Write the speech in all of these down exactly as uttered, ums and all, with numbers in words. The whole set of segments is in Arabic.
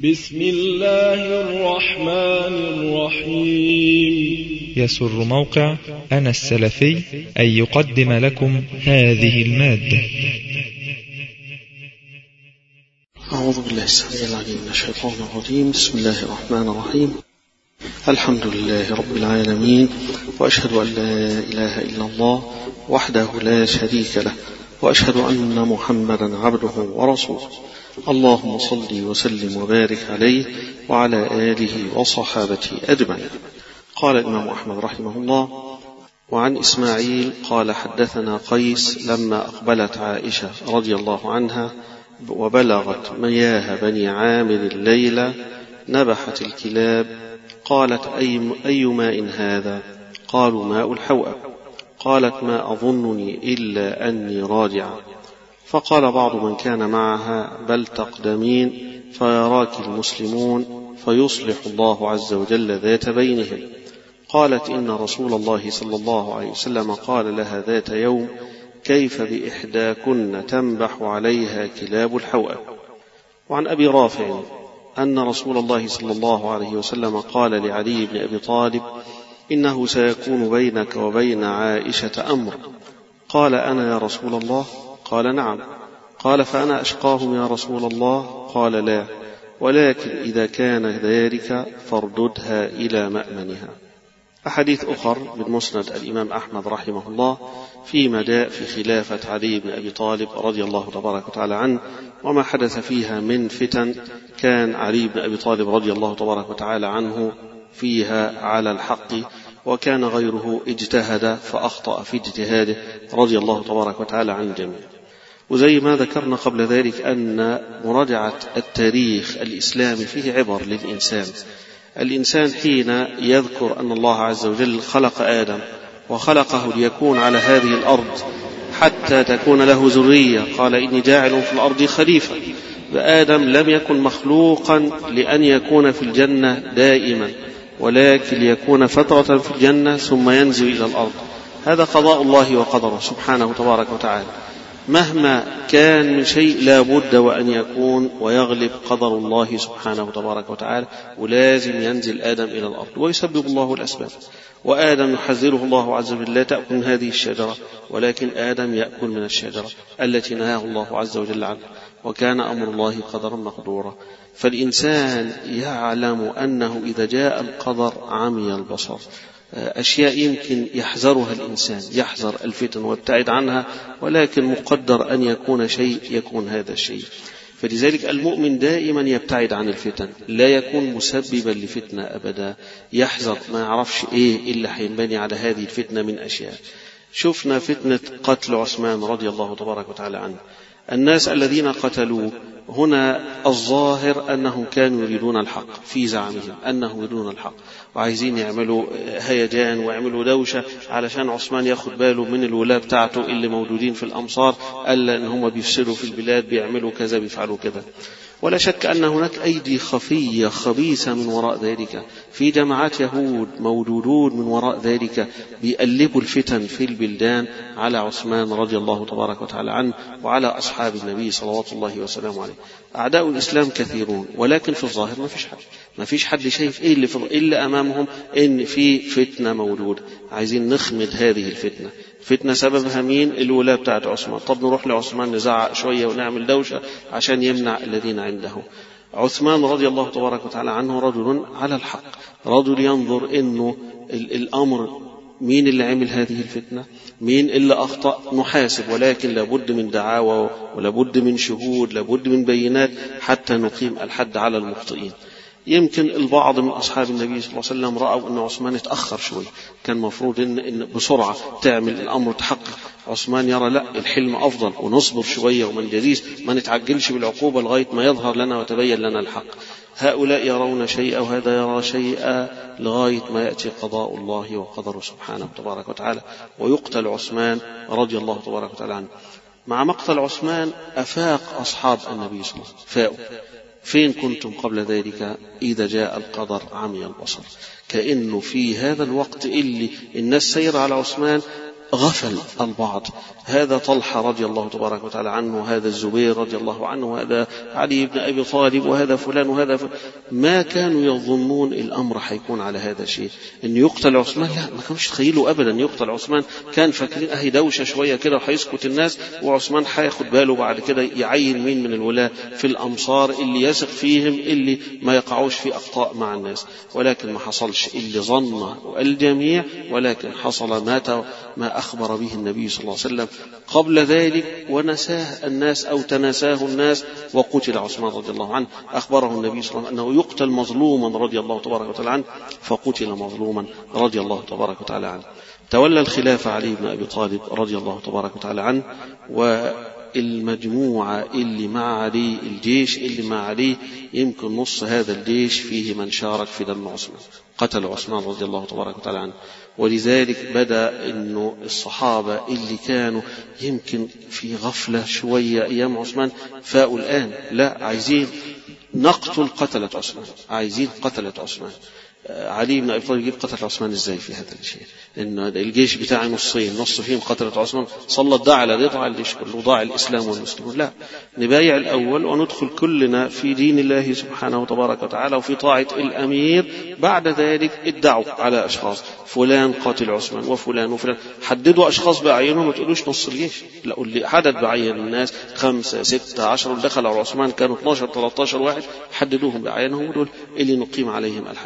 بسم الله الرحمن الرحيم. يسر موقع أنا السلفي أن يقدم لكم هذه المادة. أعوذ بالله السميع العليم من الشيطان الرجيم. بسم الله الرحمن الرحيم. الحمد لله رب العالمين، وأشهد أن لا إله إلا الله وحده لا شريك له، وأشهد أن محمدا عبده ورسوله. اللهم صل وسلم وبارك عليه وعلى آله وصحابته أجمعين. قال الإمام أحمد رحمه الله: وعن إسماعيل قال حدثنا قيس لما أقبلت عائشة رضي الله عنها وبلغت مياه بني عامر الليلة نبحت الكلاب، قالت: أي, أي ماء هذا؟ قالوا: ماء الحوأب. قالت: ما أظنني إلا أني راجعة. فقال بعض من كان معها: بل تقدمين فيراك المسلمون فيصلح الله عز وجل ذات بينهم. قالت: إن رسول الله صلى الله عليه وسلم قال لها ذات يوم: كيف بإحداكن تنبح عليها كلاب الحوأب. وعن أبي رافع أن رسول الله صلى الله عليه وسلم قال لعلي بن أبي طالب: إنه سيكون بينك وبين عائشة أمر. قال: أنا يا رسول الله؟ قال: نعم. قال: فأنا أشقاهم يا رسول الله؟ قال: لا، ولكن إذا كان ذلك فارددها إلى مأمنها. أحاديث أخر من مسند الإمام أحمد رحمه الله فيما جاء في خلافة علي بن أبي طالب رضي الله تبارك وتعالى عنه وما حدث فيها من فتن، كان علي بن أبي طالب رضي الله تبارك وتعالى عنه فيها على الحق، وكان غيره اجتهد فأخطأ في اجتهاده رضي الله تبارك وتعالى عن الجميع. وزي ما ذكرنا قبل ذلك أن مراجعة التاريخ الإسلامي فيه عبر للإنسان. الإنسان حين يذكر أن الله عز وجل خلق آدم وخلقه ليكون على هذه الأرض حتى تكون له ذرية، قال: إني جاعل في الأرض خليفة. فآدم لم يكن مخلوقا لأن يكون في الجنة دائما، ولكن ليكون فترة في الجنة ثم ينزل إلى الأرض. هذا قضاء الله وقدره سبحانه تبارك وتعالى. مهما كان من شيء لا بد وأن يكون ويغلب قدر الله سبحانه تبارك وتعالى، ولازم ينزل آدم إلى الأرض ويسبب الله الأسباب. وآدم يحذره الله عز وجل: لا تأكل من هذه الشجرة، ولكن آدم يأكل من الشجرة التي نهاه الله عز وجل عنها، وكان أمر الله قدرا مقدورا. فالإنسان يعلم أنه إذا جاء القدر عمي البصر. أشياء يمكن يحذرها الإنسان، يحذر الفتن ويبتعد عنها، ولكن مقدر أن يكون شيء يكون هذا الشيء. فلذلك المؤمن دائما يبتعد عن الفتن، لا يكون مسببا لفتنة أبدا، يحذر، ما يعرفش إيه إلا حينبني على هذه الفتنة من أشياء. شفنا فتنة قتل عثمان رضي الله تبارك وتعالى عنه. الناس الذين قتلوه هنا الظاهر أنهم كانوا يريدون الحق، في زعمهم أنهم يريدون الحق وعايزين يعملوا هيجان ويعملوا دوشة علشان عثمان ياخد باله من الولاة بتاعته اللي موجودين في الأمصار، ألا أن هم بيفسدوا في البلاد، بيعملوا كذا، بيفعلوا كذا. ولا شك أن هناك أيدي خفية خبيثة من وراء ذلك، في جماعات يهود موجودون من وراء ذلك بيقلبوا الفتن في البلدان على عثمان رضي الله تبارك وتعالى عنه وعلى أصحاب النبي صلوات الله وسلامه عليه. أعداء الإسلام كثيرون، ولكن في الظاهر ما فيش حد ما فيش حد شايف إيه اللي, إلا أمامهم إن في فتنة موجودة، عايزين نخمد هذه الفتنة. فتنة سببها مين؟ الولاة بتاعت عثمان. طب نروح لعثمان نزعق شوية ونعمل دوشة عشان يمنع الذين عنده. عثمان رضي الله تبارك وتعالى عنه رجل على الحق، رجل ينظر إنه الأمر مين اللي عمل هذه الفتنة، مين اللي أخطأ، نحاسب، ولكن لابد من دعاوى ولابد من شهود، لابد من بينات حتى نقيم الحد على المخطئين. يمكن البعض من أصحاب النبي صلى الله عليه وسلم رأوا أن عثمان اتأخر شوي، كان مفروض إن, إن بسرعة تعمل الأمر تحقق. عثمان يرى لا، الحلم أفضل ونصبر شوية ومن جديد ما نتعجلش بالعقوبة لغاية ما يظهر لنا وتبين لنا الحق. هؤلاء يرون شيئا وهذا يرى شيئا لغاية ما يأتي قضاء الله وقدره سبحانه تبارك وتعالى ويقتل عثمان رضي الله تبارك وتعالى عنه. مع مقتل عثمان أفاق أصحاب النبي صلى الله عليه وسلم، فاقوا: فين كنتم قبل ذلك إذا جاء القدر عمي البصر؟ كأنه في هذا الوقت اللي الناس سير على عثمان غفل البعض، هذا طلحة رضي الله تبارك وتعالى عنه، وهذا الزبير رضي الله عنه، وهذا علي بن أبي طالب، وهذا فلان وهذا فلان. ما كانوا يظنون الأمر حيكون على هذا الشيء، أن يقتل عثمان. لا، ما كانوش تخيلوا أبدا يقتل عثمان. كان فاكرين أهي دوشة شوية كده وحيسكت الناس، وعثمان حياخد باله بعد كده يعين مين من الولاة في الأمصار اللي يثق فيهم، اللي ما يقعوش في أخطاء مع الناس. ولكن ما حصلش اللي ظن الجميع، ولكن حصل ما ما أخبر به النبي صلى الله عليه وسلم قبل ذلك، ونساه الناس أو تناساه الناس، وقتل عثمان رضي الله عنه. أخبره النبي صلى الله عليه وسلم أنه يقتل مظلوما رضي الله تبارك وتعالى عنه، فقتل مظلوما رضي الله تبارك وتعالى عنه. تولى الخلافة علي بن أبي طالب رضي الله تبارك وتعالى عنه، والمجموعة اللي مع علي، الجيش اللي مع علي، يمكن نص هذا الجيش فيه من شارك في دم عثمان، قتل عثمان رضي الله تبارك وتعالى عنه. ولذلك بدأ إنه الصحابة اللي كانوا يمكن في غفلة شوية أيام عثمان فاقوا الآن، لا، عايزين نقتل قتلة عثمان، عايزين قتلة عثمان. علي بن أبي طالب يجيب قتلة عثمان إزاي في هذا الشيء؟ إن الجيش بتاعي نصين، نص فيهم قتلة عثمان، صلى الداع على ده ضاع الجيش كله، ضاع الإسلام والمسلمون. لا، نبايع الأول وندخل كلنا في دين الله سبحانه وتبارك وتعالى وفي طاعة الأمير. بعد ذلك ادعوا على أشخاص، فلان قاتل عثمان وفلان وفلان، حددوا أشخاص بعينهم، ما تقولوش نص الجيش، لا، اللي حدد بعين الناس خمسة ستة عشر دخل على عثمان كانوا اثناشر ثلاثة عشر واحد، حددوهم بعينهم ودول اللي نقيم عليهم الحد.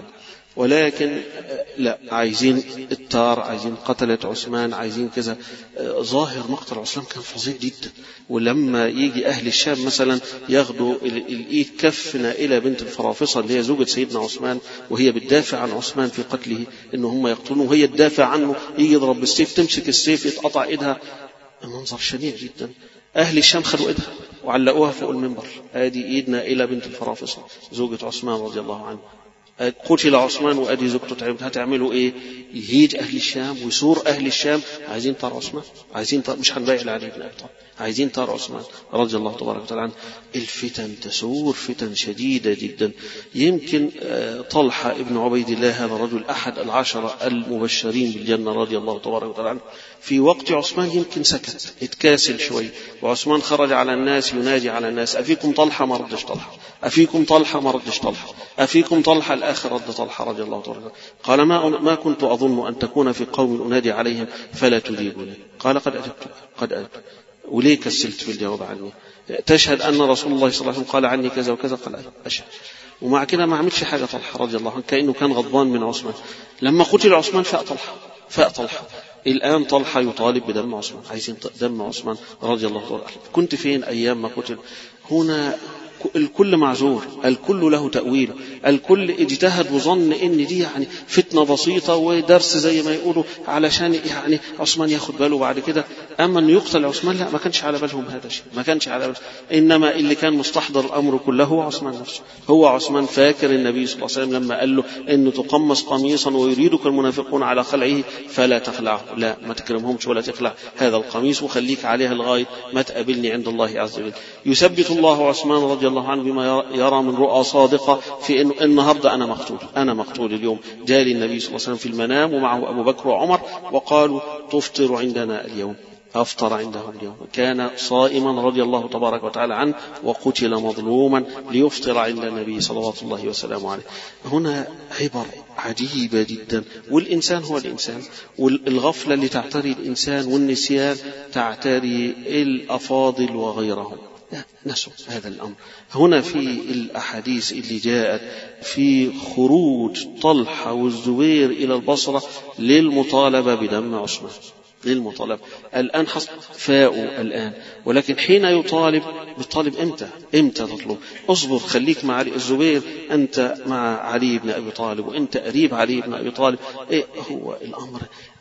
ولكن لا، عايزين التار، عايزين قتلة عثمان، عايزين كذا. ظاهر مقتل عثمان كان فظيع جدا. ولما يجي أهل الشام مثلا ياخدوا الإيد كف نائلة بنت الفرافصة اللي هي زوجة سيدنا عثمان، وهي بتدافع عن عثمان في قتله، إنه هم يقتلونه وهي تدافع عنه، يجي يضرب بالسيف، تمسك السيف يتقطع إيدها. المنظر شنيع جدا. أهل الشام خدوا إيدها وعلقوها فوق المنبر، هذه إيد نائلة بنت الفرافصة زوجة عثمان رضي الله عنه. قتل عثمان وأدي زوجته، هتعملوا إيه؟ يهيج أهل الشام ويسور أهل الشام، عايزين طار عثمان، عايزين طار، مش هنبايع لعلي بن أبي طالب، عايزين طار عثمان رضي الله تبارك وتعالى عنه. الفتن تسور فتن شديدة جدا. يمكن طلحة ابن عبيد الله، هذا الرجل أحد العشرة المبشرين بالجنة رضي الله تبارك وتعالى عنه، في وقت عثمان يمكن سكت، اتكاسل شوي، وعثمان خرج على الناس ينادي على الناس: أفيكم طلحة؟ ما ردش طلحة. أفيكم طلحة؟ ما ردش طلحة. أفيكم طلحة؟ الآخر رد طلحة رضي الله تعالى عنه. قال: ما ما كنت أظن أن تكون في قوم أنادي عليهم فلا تجيبني. قال: قد أجبت قد أجبت. وليه كسلت في الجواب عني؟ تشهد أن رسول الله صلى الله عليه وسلم قال عني كذا وكذا؟ قال: أشهد. ومع كده ما عملش حاجة طلحة رضي الله عنه، كأنه كان غضبان من عثمان. لما قتل عثمان فاق طلحة فاق طلحة الآن طلحة يطالب بدم عثمان، عايزين دم عثمان رضي الله عنه. كنت فين أيام ما قتل؟ هنا الكل معذور، الكل له تأويل، الكل اجتهد وظن ان دي يعني فتنة بسيطة ودرس زي ما يقولوا علشان يعني عثمان ياخد باله بعد كده. اما ان يقتل عثمان لا، ما كانش على بالهم هذا الشيء، ما كانش على بالهم. انما اللي كان مستحضر الامر كله هو عثمان نفسه. هو عثمان فاكر النبي صلى الله عليه وسلم لما قال له انه تقمص قميصا ويريدك المنافقون على خلعه فلا تخلعه، لا، ما تكرمهمش ولا تخلع هذا القميص وخليك عليها لغاية ما تقابلني عند الله عز وجل. يثبت الله عثمان رضي الله عنه بما يرى من رؤى صادقة في إنه النهاردة أنا مقتول، أنا مقتول اليوم. جالي النبي صلى الله عليه وسلم في المنام ومعه أبو بكر وعمر، وقالوا: تفطر عندنا اليوم. أفطر عندهم اليوم. كان صائما رضي الله تبارك وتعالى عنه، وقتل مظلوما ليفطر عند النبي صلوات الله وسلامه عليه. هنا عبر عجيبة جدا. والإنسان هو الإنسان، والغفلة اللي تعتري الإنسان والنسيان تعتري الأفاضل وغيرهم، نسوا هذا الأمر. هنا في الأحاديث اللي جاءت في خروج طلحة والزبير إلى البصرة للمطالبة بدم عثمان، للمطالبة. الآن حصل فاءوا الآن، ولكن حين يطالب بالطالب إمتى إمتى تطلب؟ أصبر، خليك مع علي. الزبير أنت مع علي بن أبي طالب، وأنت قريب علي بن أبي طالب. إيه هو الأمر؟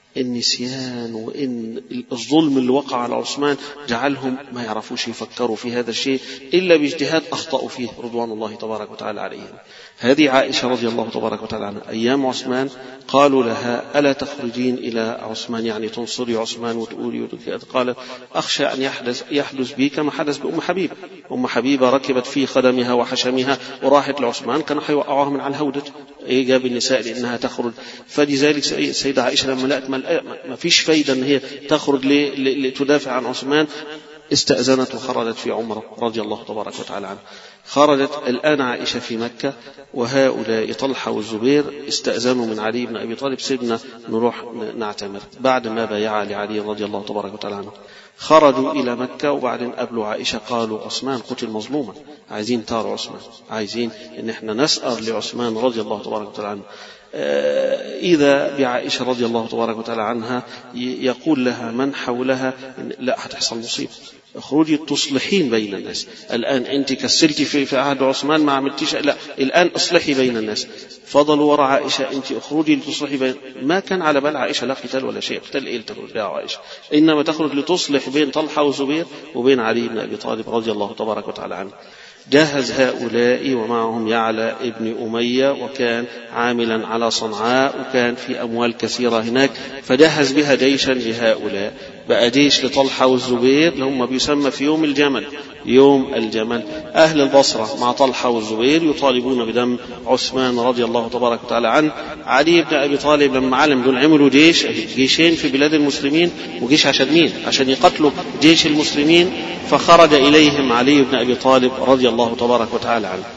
النسيان وإن الظلم اللي وقع على عثمان جعلهم ما يعرفوش يفكروا في هذا الشيء إلا باجتهاد أخطأوا فيه رضوان الله تبارك وتعالى عليهم. هذه عائشة رضي الله تبارك وتعالى عنها أيام عثمان قالوا لها: ألا تخرجين إلى عثمان، يعني تنصري عثمان وتقولي؟ قالت: أخشى أن يحدث, يحدث بي كما حدث بأم حبيبة. أم حبيبة ركبت في خدمها وحشمها وراحت لعثمان، كانوا حيوقعوها من على الهودة إيجاب النساء لأنها تخرج. فلذلك السيدة عائشة لما لقت ما فيش فايدة أن هي تخرج لتدافع عن عثمان استأذنت وخرجت في عمره رضي الله تبارك وتعالى عنه. خرجت الآن عائشة في مكة، وهؤلاء طلحة والزبير استأذنوا من علي بن أبي طالب سيدنا نروح نعتمر بعد ما بايع لعلي رضي الله تبارك وتعالى عنه. خرجوا إلى مكة وبعدين قابلوا عائشة قالوا عثمان قتل مظلوما، عايزين طار عثمان، عايزين إن احنا نسأل لعثمان رضي الله تبارك وتعالى عنه. إذا بعائشة رضي الله تبارك وتعالى عنها يقول لها من حولها لا هتحصل مصيبة، اخرجي تصلحين بين الناس. الآن أنت كسلتي في في عهد عثمان ما عملتيش، لا الآن اصلحي بين الناس. فضلوا وراء عائشة أنت اخرجي لتصلحي بين. ما كان على بال عائشة لا قتال ولا شيء، قتال إيه تخرج بها عائشة، إنما تخرج لتصلح بين طلحة وزبير وبين علي بن أبي طالب رضي الله تبارك وتعالى عنه. جهز هؤلاء ومعهم يعلى ابن أمية، وكان عاملا على صنعاء، وكان في أموال كثيرة هناك، فجهز بها جيشا لهؤلاء. بقى جيش لطلحة والزبير اللي هم بيسمى في يوم الجمل، يوم الجمل. أهل البصرة مع طلحة والزبير يطالبون بدم عثمان رضي الله تبارك وتعالى عنه. علي بن أبي طالب لما علم دول عملوا جيش جيشين في بلاد المسلمين، وجيش عشان مين؟ عشان يقتلوا جيش المسلمين. فخرج إليهم علي بن أبي طالب رضي الله تبارك وتعالى عنه.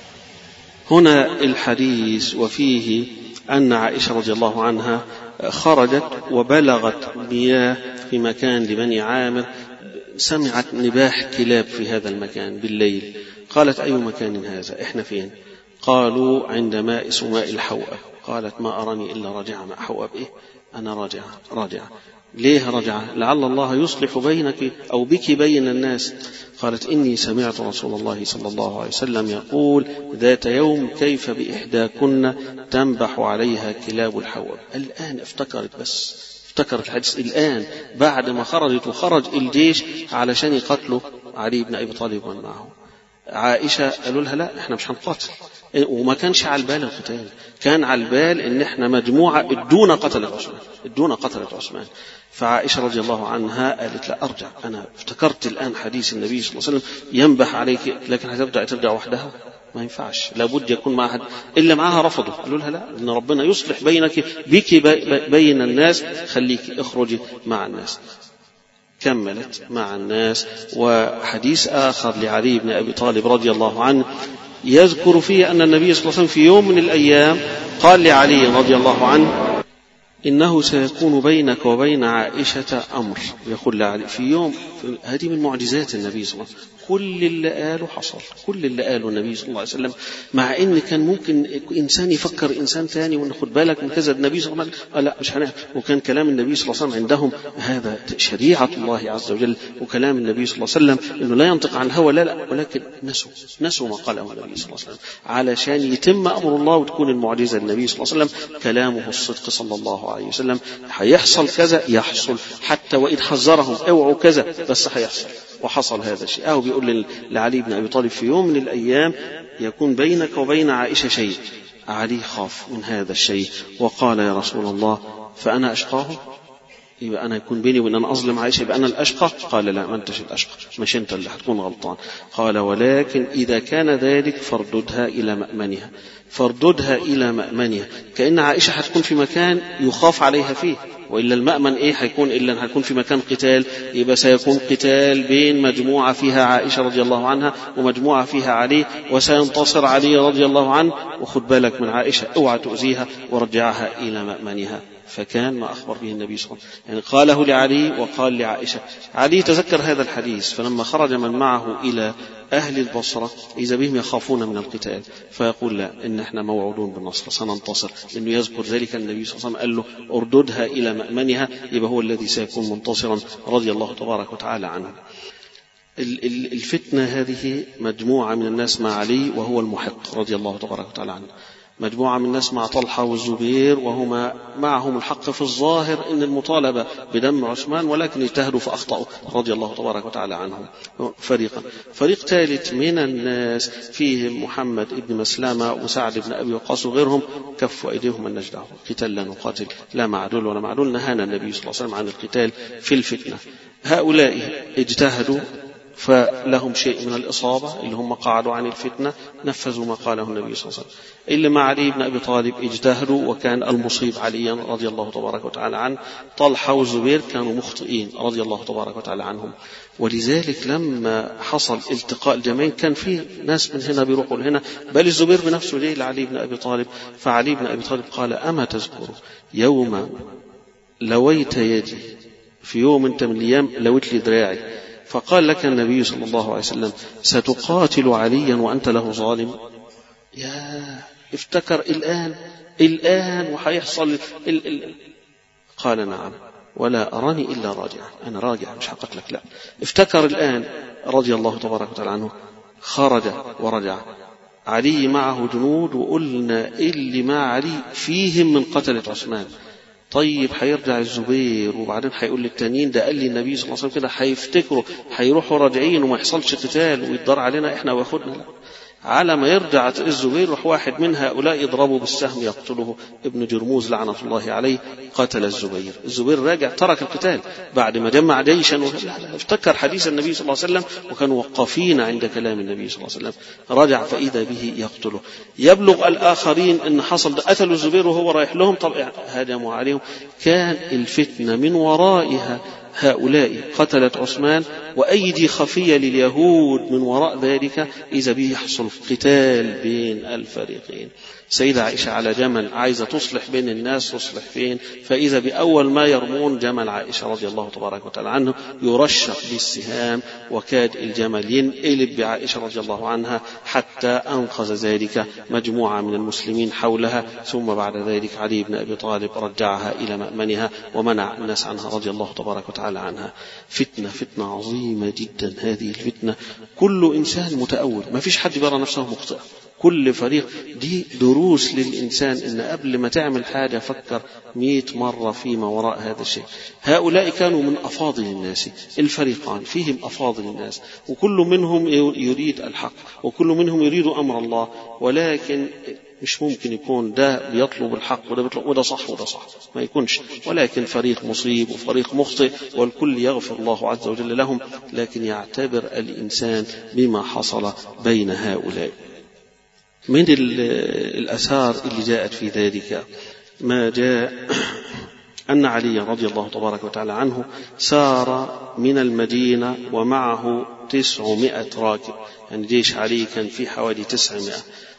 هنا الحديث وفيه أن عائشة رضي الله عنها خرجت وبلغت مياه في مكان لبني عامر، سمعت نباح كلاب في هذا المكان بالليل. قالت أي مكان هذا؟ إحنا فين؟ قالوا عند ماء سماء الحوأب. قالت ما أراني إلا راجعة. ماء حوأب إيه؟ أنا راجعة راجعة. ليه رجعة؟ لعل الله يصلح بينك أو بك بين الناس. قالت إني سمعت رسول الله صلى الله عليه وسلم يقول ذات يوم كيف بإحداكن تنبح عليها كلاب الحوأب. الآن افتكرت، بس افتكرت الحديث الآن بعد ما خرجت وخرج الجيش علشان يقتلوا علي بن أبي طالب ومن معه. عائشة قالوا لها لا احنا مش هنقاتل، وما كانش على البال القتال، كان على البال ان احنا مجموعة ادونا قتلت عثمان ادونا قتلت عثمان. فعائشة رضي الله عنها قالت لا أرجع، أنا افتكرت الآن حديث النبي صلى الله عليه وسلم ينبح عليك، لكن هترجع ترجع وحدها ما ينفعش، لابد يكون معها إلا معها. رفضوا، قالوا لها لا، إن ربنا يصلح بينك بك بين الناس، خليك اخرجي مع الناس. كملت مع الناس. وحديث آخر لعلي بن أبي طالب رضي الله عنه يذكر فيه أن النبي صلى الله عليه وسلم في يوم من الأيام قال لعلي رضي الله عنه إنه سيكون بينك وبين عائشة أمر. يقول لعلي في يوم، هذه من معجزات النبي صلى الله عليه وسلم، كل اللي قاله حصل، كل اللي قاله النبي صلى الله عليه وسلم، مع إن كان ممكن إنسان يفكر إنسان ثاني وناخد بالك من كذا. النبي صلى الله عليه وسلم لا مش هنعمل، وكان كلام النبي صلى الله عليه وسلم عندهم هذا شريعة الله عز وجل، وكلام النبي صلى الله عليه وسلم إنه لا ينطق عن الهوى، لا لا، ولكن نسوا نسوا ما قاله النبي صلى الله عليه وسلم علشان يتم أمر الله وتكون المعجزة النبي صلى الله عليه وسلم كلامه الصدق صلى الله عليه وسلم. هيحصل كذا يحصل، حتى وإن حذرهم اوعوا كذا بس هيحصل، وحصل هذا الشيء. أو بيقول لعلي بن أبي طالب في يوم من الأيام يكون بينك وبين عائشة شيء. علي خاف من هذا الشيء وقال يا رسول الله فأنا أشقاهم، يبقى أنا يكون بيني وإن أنا أظلم عائشة يبقى أنا الأشقى؟ قال لا، ما أنتش الأشقى، مش أنت اللي هتكون غلطان. قال ولكن إذا كان ذلك فارددها إلى مأمنها، فارددها إلى مأمنها، كأن عائشة هتكون في مكان يخاف عليها فيه، وإلا المأمن إيه هيكون إلا هيكون في مكان قتال، يبقى سيكون قتال بين مجموعة فيها عائشة رضي الله عنها ومجموعة فيها علي، وسينتصر علي رضي الله عنه، وخد بالك من عائشة اوعى تؤذيها ورجعها إلى مأمنها. فكان ما أخبر به النبي صلى الله عليه وسلم، يعني قاله لعلي وقال لعائشة. علي تذكر هذا الحديث، فلما خرج من معه إلى أهل البصرة إذا بهم يخافون من القتال، فيقول لا، إن احنا موعودون بالنصر سننتصر، إنه يذكر ذلك النبي صلى الله عليه وسلم قال له ارددها إلى مأمنها، يبقى هو الذي سيكون منتصرا رضي الله تبارك وتعالى عنه. الفتنة هذه مجموعة من الناس مع علي وهو المحق رضي الله تبارك وتعالى عنه، مجموعة من الناس مع طلحة والزبير وهما معهم الحق في الظاهر إن المطالبة بدم عثمان، ولكن اجتهدوا فأخطأوا رضي الله تبارك وتعالى عنهم. فريقا فريق ثالث من الناس فيهم محمد ابن مسلمة وسعد بن أبي وقاص وغيرهم كفوا أيديهم من نجدهم، قتال لا نقاتل لا معدول ولا معدول، نهانا النبي صلى الله عليه وسلم عن القتال في الفتنة. هؤلاء اجتهدوا فلهم شيء من الإصابة اللي هم قعدوا عن الفتنة، نفذوا ما قاله النبي صلى الله عليه وسلم. اللي مع علي بن أبي طالب اجتهدوا، وكان المصيب عليا رضي الله تبارك وتعالى عنه. طلحة والزبير كانوا مخطئين رضي الله تبارك وتعالى عنهم. ولذلك لما حصل التقاء الجمعين كان فيه ناس من هنا بيروحوا لهنا، بل الزبير بنفسه جاي لعلي بن أبي طالب. فعلي بن أبي طالب قال: أما تذكر يوم لويت يدي، في يوم انت من الأيام لويت لي دراعي، فقال لك النبي صلى الله عليه وسلم: ستقاتل عليا وأنت له ظالم؟ يا افتكر الآن الآن وحيحصل ال ال قال: نعم، ولا أراني إلا راجعا، أنا راجع مش هقتلك. لا، افتكر الآن رضي الله تبارك وتعالى عنه. خرج ورجع. علي معه جنود، وقلنا اللي مع علي فيهم من قتلة عثمان. طيب هيرجع الزبير وبعدين هيقول للتانيين ده قال لي النبي صلى الله عليه وسلم كده، هيفتكروا هيروحوا راجعين وما يحصلش قتال ويتضر علينا احنا وياخدنا. لا، على ما يرجع الزبير روح واحد من هؤلاء يضربه بالسهم يقتله. ابن جرموز لعنة الله عليه قتل الزبير. الزبير راجع ترك القتال بعد ما جمع جيشا، لا لا افتكر حديث النبي صلى الله عليه وسلم، وكانوا وقفين عند كلام النبي صلى الله عليه وسلم. رجع فإذا به يقتله. يبلغ الآخرين أن حصل ده، قتلوا الزبير وهو رايح لهم، طبعا هاجموا عليهم. كان الفتنة من ورائها هؤلاء قتلة عثمان، وأيدي خفية لليهود من وراء ذلك، إذا به يحصل قتال بين الفريقين. سيدة عائشة على جمل عايزة تصلح بين الناس، تصلح فين؟ فإذا بأول ما يرمون جمل عائشة رضي الله تبارك وتعالى عنه يرشق بالسهام، وكاد الجمل ينقلب بعائشة رضي الله عنها، حتى أنقذ ذلك مجموعة من المسلمين حولها. ثم بعد ذلك علي بن أبي طالب رجعها إلى مأمنها ومنع الناس عنها رضي الله تبارك وتعالى عنها. فتنة فتنة عظيمة جدا هذه الفتنة. كل إنسان متأول، ما فيش حد يرى نفسه مخطئ، كل فريق. دي دروس للإنسان إن قبل ما تعمل حاجة فكر مئة مرة فيما وراء هذا الشيء. هؤلاء كانوا من أفاضل الناس، الفريقان فيهم أفاضل الناس، وكل منهم يريد الحق، وكل منهم يريد أمر الله، ولكن مش ممكن يكون ده بيطلب الحق وده بيطلب وده صح وده صح، ما يكونش. ولكن فريق مصيب وفريق مخطئ، والكل يغفر الله عز وجل لهم، لكن يعتبر الإنسان بما حصل بين هؤلاء. من الآثار اللي جاءت في ذلك ما جاء أن علي رضي الله تبارك وتعالى عنه سار من المدينة ومعه تسعمائة راكب، يعني جيش علي كان في حوالي تسعمائة.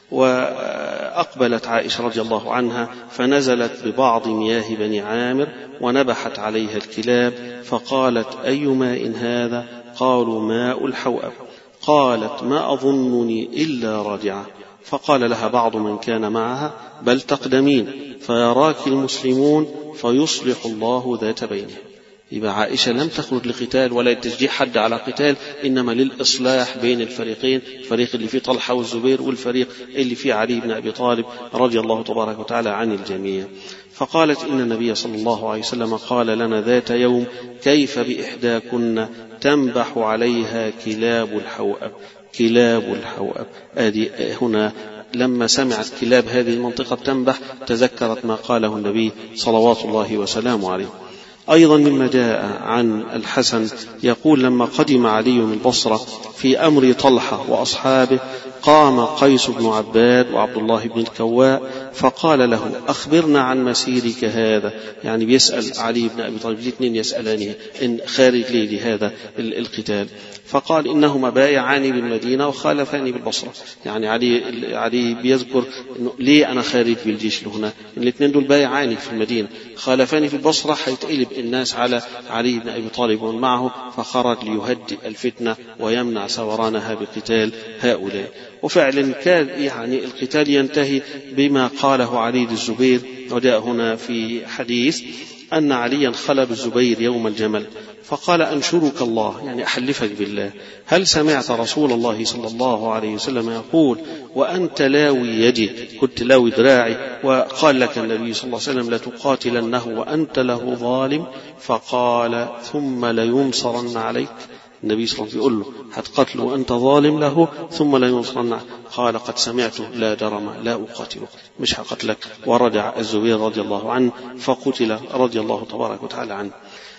وأقبلت عائشة رضي الله عنها فنزلت ببعض مياه بني عامر ونبحت عليها الكلاب، فقالت: أي ماء هذا؟ قالوا: ماء الحوأب. قالت: ما أظنني إلا راجعة. فقال لها بعض من كان معها: بل تقدمين فيراك المسلمون فيصلح الله ذات بينهم. يبقى عائشة لم تخرج لقتال ولا لتشجيع حد على قتال، إنما للإصلاح بين الفريقين، الفريق اللي فيه طلحة والزبير والفريق اللي فيه علي بن أبي طالب رضي الله تبارك وتعالى عن الجميع. فقالت: إن النبي صلى الله عليه وسلم قال لنا ذات يوم: كيف بإحداكن تنبح عليها كلاب الحوأب. كلاب الحوأب آدي هنا لما سمعت كلاب هذه المنطقة تنبح تذكرت ما قاله النبي صلوات الله وسلامه عليه. أيضا مما جاء عن الحسن يقول: لما قدم علي من البصرة في أمر طلحة وأصحابه قام قيس بن عباد وعبد الله بن الكواء فقال له: أخبرنا عن مسيرك هذا. يعني بيسأل علي بن أبي طالب، الاثنين يسألانه إن خارج لي لهذا القتال. فقال: إنهما بايعاني بالمدينة وخالفاني بالبصرة. يعني علي علي بيذكر إنه ليه أنا خارج بالجيش لهنا، الاثنين دول بايعاني في المدينة، خالفاني في البصرة، حيتقلب الناس على علي بن أبي طالب ومن معه، فخرج ليهدئ الفتنة ويمنع سورانها بقتال هؤلاء. وفعلا كان يعني القتال ينتهي بما قاله علي للزبير. وجاء هنا في حديث أن عليا خلى بالزبير يوم الجمل فقال: أنشرك الله، يعني أحلفك بالله، هل سمعت رسول الله صلى الله عليه وسلم يقول وأنت لاوي يدي، كنت لاوي دراعي، وقال لك النبي صلى الله عليه وسلم: لتقاتلنه وأنت له ظالم؟ فقال: ثم لينصرن عليك. النبي صلى الله عليه وسلم يقول له: هتقتله وأنت ظالم له ثم لا ينصرن. قال: قد سمعته، لا جرم لا أقاتله، مش هقتلك. ورجع الزبير رضي الله عنه فقتل رضي الله تبارك وتعالى عنه.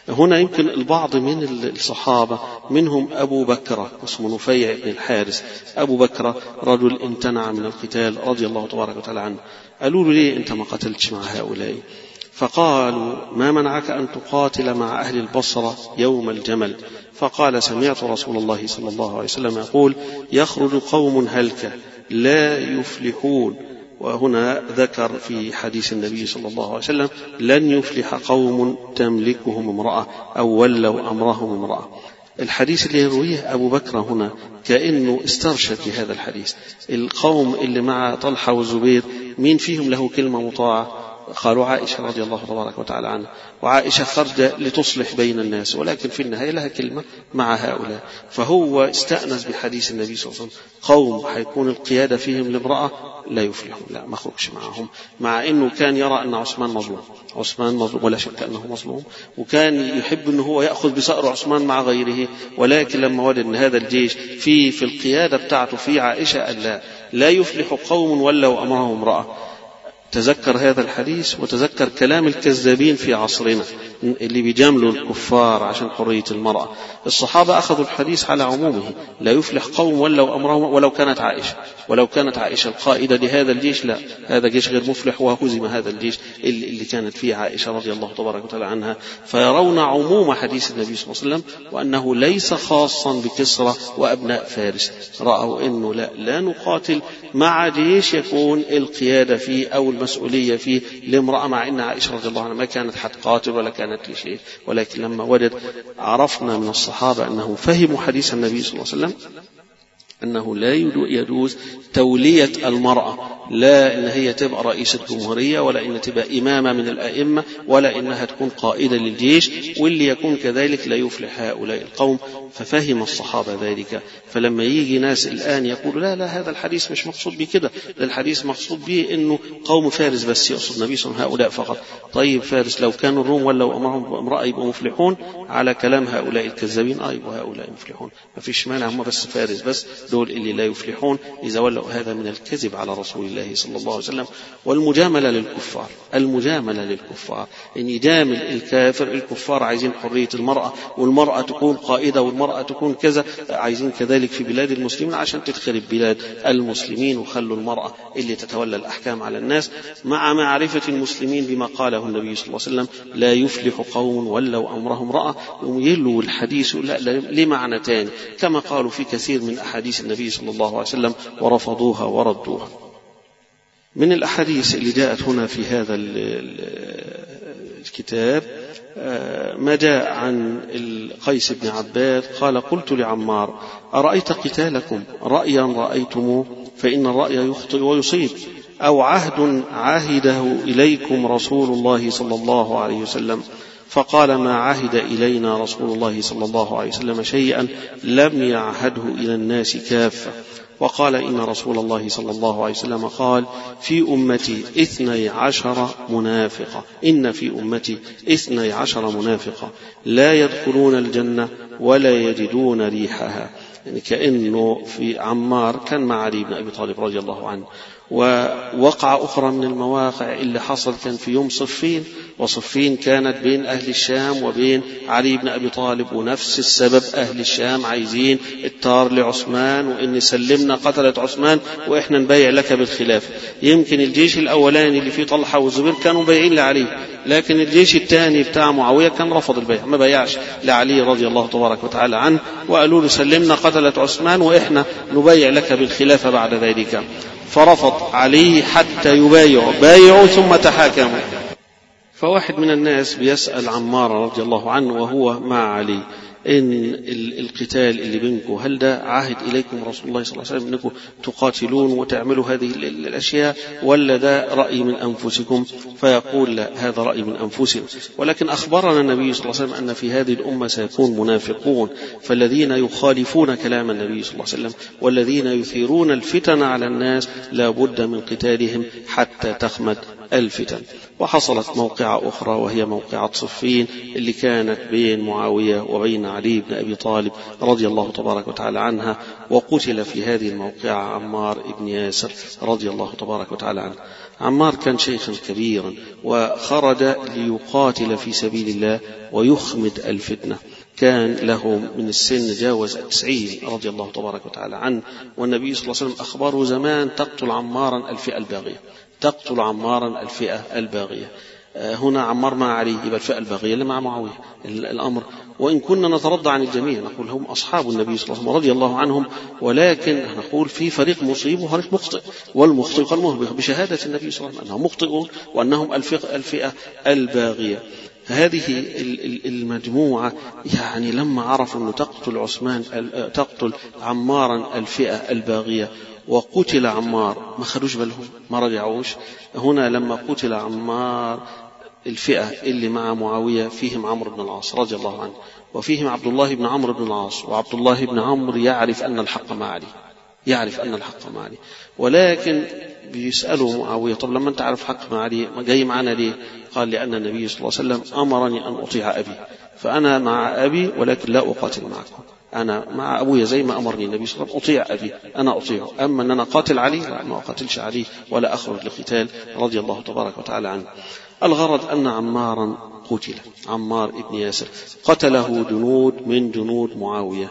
هنا يمكن البعض من الصحابة منهم أبو بكر اسمه نفيع بن الحارث، أبو بكر رجل امتنع من القتال رضي الله تبارك وتعالى عنه. قالوا له ليه أنت ما قتلتش مع هؤلاء؟ فقالوا ما منعك أن تقاتل مع أهل البصرة يوم الجمل؟ فقال سمعت رسول الله صلى الله عليه وسلم يقول يخرج قوم هلكة لا يفلحون. وهنا ذكر في حديث النبي صلى الله عليه وسلم لن يفلح قوم تملكهم امرأة أو ولوا أمرهم امرأة. الحديث اللي يرويه أبو بكر هنا كأنه استرشد بهذا الحديث. القوم اللي مع طلحة والزبير مين فيهم له كلمة مطاعة؟ قالوا عائشة رضي الله تبارك وتعالى عنها، وعائشة خرجت لتصلح بين الناس، ولكن في النهاية لها كلمة مع هؤلاء. فهو استأنس بحديث النبي صلى الله عليه وسلم قوم حيكون القيادة فيهم لامرأة لا يفلحون، لا ما خرجش معهم، مع أنه كان يرى أن عثمان مظلوم، عثمان مظلوم ولا شك أنه مظلوم، وكان يحب أنه هو يأخذ بصقر عثمان مع غيره، ولكن لما وجد أن هذا الجيش في في القيادة بتاعته في عائشة قال لا لا يفلح قوم ولوا أمرهم امرأة. تذكر هذا الحديث وتذكر كلام الكذابين في عصرنا اللي بيجاملوا الكفار عشان حرية المرأة. الصحابة أخذوا الحديث على عمومه، لا يفلح قوم ولو أمرهم، ولو كانت عائشة ولو كانت عائشة القائدة لهذا الجيش، لا هذا جيش غير مفلح، وهزم هذا الجيش اللي, اللي كانت فيه عائشة رضي الله تبارك وتعالى عنها. فيرون عموم حديث النبي صلى الله عليه وسلم وأنه ليس خاصا بكسرى وأبناء فارس. رأوا أنه لا, لا نقاتل مع جيش يكون القيادة فيه أو المسؤولية فيه لامرأة، مع أن عائشة رضي الله عنها ما كانت حتقاتل ولا كانت لشيء. ولكن لما وجد عرفنا من الصحابة أنه فهموا حديث النبي صلى الله عليه وسلم أنه لا يجوز تولية المرأة، لا إن هي تبقى رئيسة جمهورية، ولا إن تبقى إمامة من الأئمة، ولا إنها تكون قائدة للجيش، واللي يكون كذلك لا يفلح هؤلاء القوم. ففهم الصحابة ذلك. فلما يجي ناس الآن يقولوا لا لا هذا الحديث مش مقصود بكده، الحديث مقصود به إنه قوم فارس بس، يقصد النبي صلى الله عليه وسلم هؤلاء فقط. طيب فارس لو كانوا الروم ولوا أمرهم امرأة يبقوا مفلحون؟ على كلام هؤلاء الكذابين آه يبقوا هؤلاء مفلحون، ما فيش مانع، هم بس فارس بس دول اللي لا يفلحون إذا ولوا. هذا من الكذب على رسول الله صلى الله عليه وسلم والمجاملة للكفار. المجاملة للكفار إن يجامل الكافر. الكفار عايزين حرية المرأة، والمرأة تكون قائدة، والمرأة تكون كذا، عايزين كذلك في بلاد المسلمين عشان تدخل بلاد المسلمين، وخلوا المرأة اللي تتولى الأحكام على الناس، مع معرفة المسلمين بما قاله النبي صلى الله عليه وسلم لا يفلح قوم ولوا أمرهم امرأة. يلوا الحديث لا لمعنى تاني كما قالوا في كثير من أحاديث النبي صلى الله عليه وسلم ورفضوها وردوها. من الأحاديث اللي جاءت هنا في هذا الكتاب ما جاء عن قيس بن عباد قال قلت لعمار أرأيت قتالكم رأيا رأيتموه فإن الرأي يخطئ ويصيب، أو عهد عاهده إليكم رسول الله صلى الله عليه وسلم؟ فقال ما عهد إلينا رسول الله صلى الله عليه وسلم شيئا لم يعهده إلى الناس كافة. وقال إن رسول الله صلى الله عليه وسلم قال في أمتي اثني عشر منافقة، إن في أمتي اثني عشر منافقة لا يدخلون الجنة ولا يجدون ريحها. يعني كأنه في عمار كان مع علي بن أبي طالب رضي الله عنه. ووقع أخرى من المواقع اللي حصل كان في يوم صفين، وصفين كانت بين أهل الشام وبين علي بن أبي طالب، ونفس السبب أهل الشام عايزين التار لعثمان، وإن سلمنا قتلة عثمان وإحنا نبيع لك بالخلافة. يمكن الجيش الأولاني اللي فيه طلحة والزبير كانوا بيعين لعلي، لكن الجيش الثاني بتاع معاوية كان رفض البيع، ما بيعش لعلي رضي الله تبارك وتعالى عنه، وقالوا له سلمنا قتلة عثمان وإحنا نبيع لك بالخلافة بعد ذلك. فرفض علي حتى يبايعوا، بايعوا ثم تحاكموا. فواحد من الناس بيسأل عمار رضي الله عنه وهو مع علي إن القتال اللي بينكم هل ده عهد إليكم رسول الله صلى الله عليه وسلم أنكم تقاتلون وتعملوا هذه الأشياء، ولا ده رأي من أنفسكم؟ فيقول لا هذا رأي من أنفسنا، ولكن أخبرنا النبي صلى الله عليه وسلم أن في هذه الأمة سيكون منافقون، فالذين يخالفون كلام النبي صلى الله عليه وسلم والذين يثيرون الفتن على الناس لا بد من قتالهم حتى تخمد الفتن. وحصلت موقعة أخرى وهي موقعة صفين اللي كانت بين معاوية وبين علي بن أبي طالب رضي الله تبارك وتعالى عنها، وقتل في هذه الموقعة عمار بن ياسر رضي الله تبارك وتعالى عنه. عمار كان شيخا كبيرا وخرج ليقاتل في سبيل الله ويخمد الفتنة، كان له من السن جاوز التسعين رضي الله تبارك وتعالى عنه، والنبي صلى الله عليه وسلم أخبره زمان تقتل عمارا الفئة الباغية، تقتل عمارا الفئة الباغية. هنا عمار مع علي يبقى الفئة الباغية اللي مع معاوية الأمر. وإن كنا نترضى عن الجميع نقول هم أصحاب النبي صلى الله عليه وسلم رضي الله عنهم، ولكن نقول في فريق مصيب وفريق مخطئ، والمخطئ قال بشهادة النبي صلى الله عليه وسلم أنهم مخطئون وأنهم الفئة الباغية. هذه المجموعة يعني لما عرفوا أن تقتل عثمان تقتل عمارا الفئة الباغية وقتل عمار ما خدوش بالهم، ما رجعوش. هنا لما قتل عمار الفئة اللي مع معاوية فيهم عمرو بن العاص رضي الله عنه، وفيهم عبد الله بن عمرو بن العاص، وعبد الله بن عمرو يعرف أن الحق مع علي، يعرف أن الحق مع علي، ولكن بيسألوا معاوية طب لما أنت عارف حق مع علي جاي معنا ليه؟ قال لأن النبي صلى الله عليه وسلم أمرني أن أطيع أبي، فأنا مع أبي ولكن لا أقاتل معكم، أنا مع أبويا زي ما أمرني النبي صلى الله عليه وسلم أطيع أبي أنا أطيعه، أما أن أنا قاتل علي لا، ما أقاتلش علي ولا أخرج لقتال رضي الله تبارك وتعالى عنه. الغرض أن عمارا قتل، عمار ابن ياسر قتله جنود من جنود معاوية.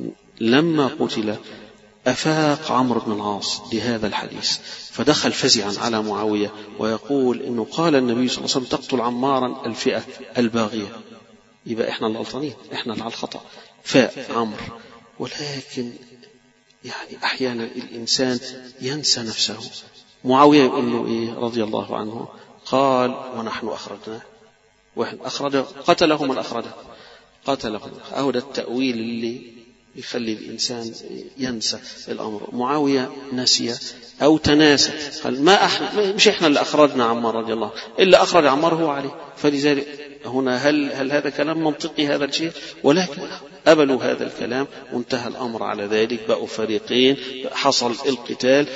لما قتل أفاق عمرو بن العاص لهذا الحديث فدخل فزعا على معاوية ويقول إنه قال النبي صلى الله عليه وسلم تقتل عمارا الفئة الباغية، يبقى إحنا اللي غلطانين، إحنا اللي على الخطأ. فاء عمرو، ولكن يعني أحيانا الإنسان ينسى نفسه. معاوية يقول له إيه رضي الله عنه؟ قال ونحن أخرجناه، واحد أخرجه قتله من أخرجه قتله. أهو ده التأويل اللي يخلي الإنسان ينسى الأمر. معاوية نسي أو تناسى، قال ما احنا مش احنا اللي أخرجنا عمار رضي الله، إلا أخرج عمار هو عليه. فلذلك هنا هل هل هذا كلام منطقي هذا الشيء؟ ولكن قبلوا هذا الكلام وانتهى الأمر على ذلك، بقوا فريقين، حصل القتال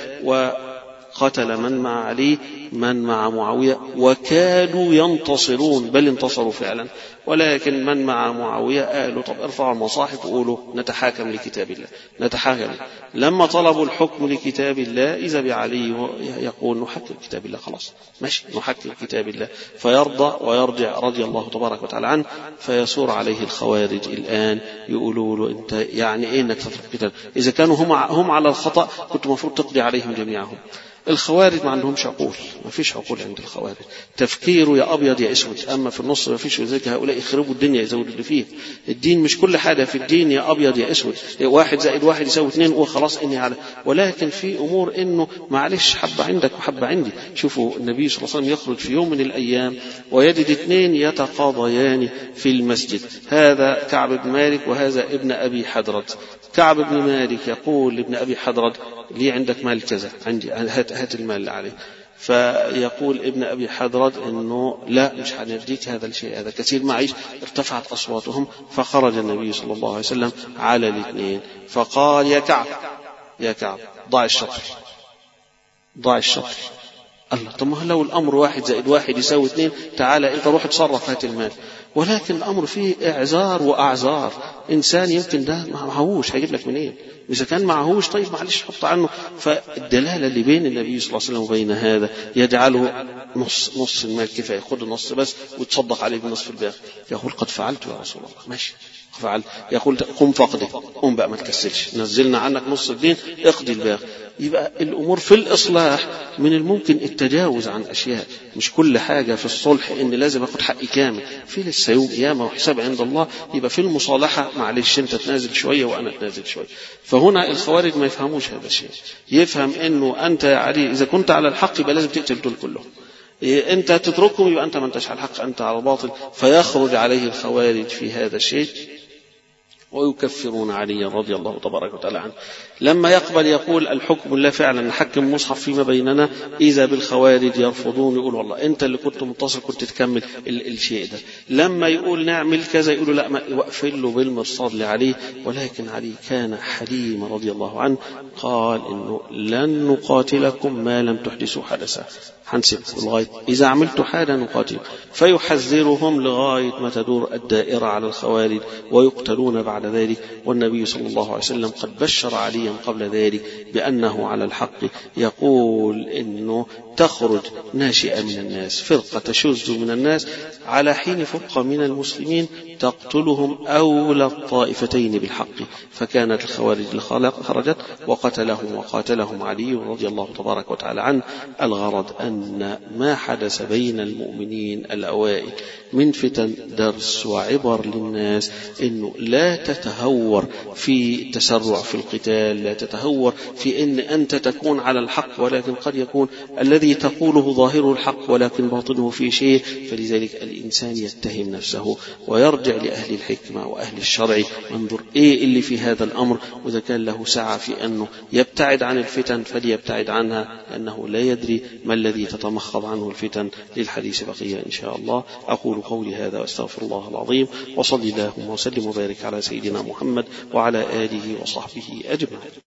وقتل من مع علي من مع معاوية، وكادوا ينتصرون بل انتصروا فعلا. ولكن من مع معاوية قالوا طب ارفعوا المصاحف وقولوا نتحاكم لكتاب الله، نتحاكم. لما طلبوا الحكم لكتاب الله إذا بعلي يقول نحكم كتاب الله، خلاص ماشي نحكم كتاب الله، فيرضى ويرجع رضي الله تبارك وتعالى عنه. فيسور عليه الخوارج الآن يقولوا له أنت يعني إيه إنك تترك كتاب؟ إذا كانوا هم هم على الخطأ كنت مفروض تقضي عليهم جميعهم. الخوارج ما عندهمش عقول، ما فيش عقول عند الخوارج، تفكيره يا أبيض يا أسود، أما في النص ما فيش. وذلك هؤلاء يخربوا الدنيا يزودوا اللي فيه. الدين مش كل حاجة في الدين يا أبيض يا أسود، واحد زائد واحد يساوي اثنين وخلاص إني على، ولكن في أمور إنه معلش حبة عندك وحبة عندي. شوفوا النبي صلى الله عليه وسلم يخرج في يوم من الأيام ويجد اثنين يتقاضيان في المسجد، هذا كعب بن مالك وهذا ابن أبي حدرد. كعب بن مالك يقول لابن أبي حدرد لي عندك مال كذا، عندي هات, هات المال اللي عليه. فيقول ابن أبي حدرد إنه لا مش هنديك هذا الشيء، هذا كثير معيش. ارتفعت أصواتهم فخرج النبي صلى الله عليه وسلم على الاثنين فقال يا كعب يا كعب ضع الشطر ضع الشطر. الله، طب ما لو الأمر واحد زائد واحد يساوي اثنين، تعالى أنت روح تصرف هات المال. ولكن الأمر فيه إعذار وأعذار. إنسان يمكن ده معهوش هيجيب لك منين؟ إذا كان معهوش طيب معلش حط عنه. فالدلالة اللي بين النبي صلى الله عليه وسلم وبين هذا يجعله نص نص المال كفاية، خد النص بس وتصدق عليه بنصف الباقي. يقول قد فعلت يا رسول الله، ماشي فعل. يقول قم فقده، قم بقى ما تكسلش، نزلنا عنك نص الدين اقضي الباقي. يبقى الأمور في الإصلاح من الممكن التجاوز عن أشياء، مش كل حاجة في الصلح إن لازم أخد حقي كامل. في لسه يوم قيامة وحساب عند الله، يبقى في المصالحة معلش أنت تنازل شوية وأنا تنازل شوية. فهنا الخوارج ما يفهموش هذا الشيء، يفهم إنه أنت يا علي إذا كنت على الحق يبقى لازم تقتل دول كلهم، أنت تتركهم يبقى أنت ما أنتش على الحق، أنت على باطل. فيخرج عليه الخوارج في هذا الشيء ويكفرون علي رضي الله تبارك وتعالى عنه. لما يقبل يقول الحكم لا فعلا نحكم مصحف فيما بيننا، إذا بالخوارج يرفضون، يقول والله أنت اللي كنت متصل كنت تكمل الشيء ده. لما يقول نعمل كذا يقولوا لا، ما يوقفل له بالمرصاد لعلي. ولكن علي كان حليم رضي الله عنه، قال إنه لن نقاتلكم ما لم تحدثوا حدثا، حنسبكم لغاية إذا عملت حاجة نقاتل. فيحذرهم لغاية ما تدور الدائرة على الخوارج ويقتلون بعد ذلك. والنبي صلى الله عليه وسلم قد بشر عليا قبل ذلك بأنه على الحق، يقول إنه تخرج ناشئة من الناس، فرقة تشذ من الناس على حين فرقة من المسلمين تقتلهم أولى الطائفتين بالحق. فكانت الخوارج خرجت وقتلهم وقاتلهم علي رضي الله تبارك وتعالى عنه. الغرض أن ما حدث بين المؤمنين الأوائل من فتن درس وعبر للناس، إنه لا تتهور في تسرع في القتال، لا تتهور في إن أنت تكون على الحق، ولكن قد يكون الذي تقوله ظاهره الحق ولكن باطنه في شيء. فلذلك الإنسان يتهم نفسه ويرجع لأهل الحكمة وأهل الشرع، انظر إيه اللي في هذا الأمر، وإذا كان له سعة في أنه يبتعد عن الفتن فليبتعد عنها، لأنه لا يدري ما الذي تتمخض عنه الفتن. للحديث بقية إن شاء الله. أقول قولي هذا واستغفر الله العظيم، وصلي اللهم وسلم وبارك على سيدنا محمد وعلى آله وصحبه أجمعين.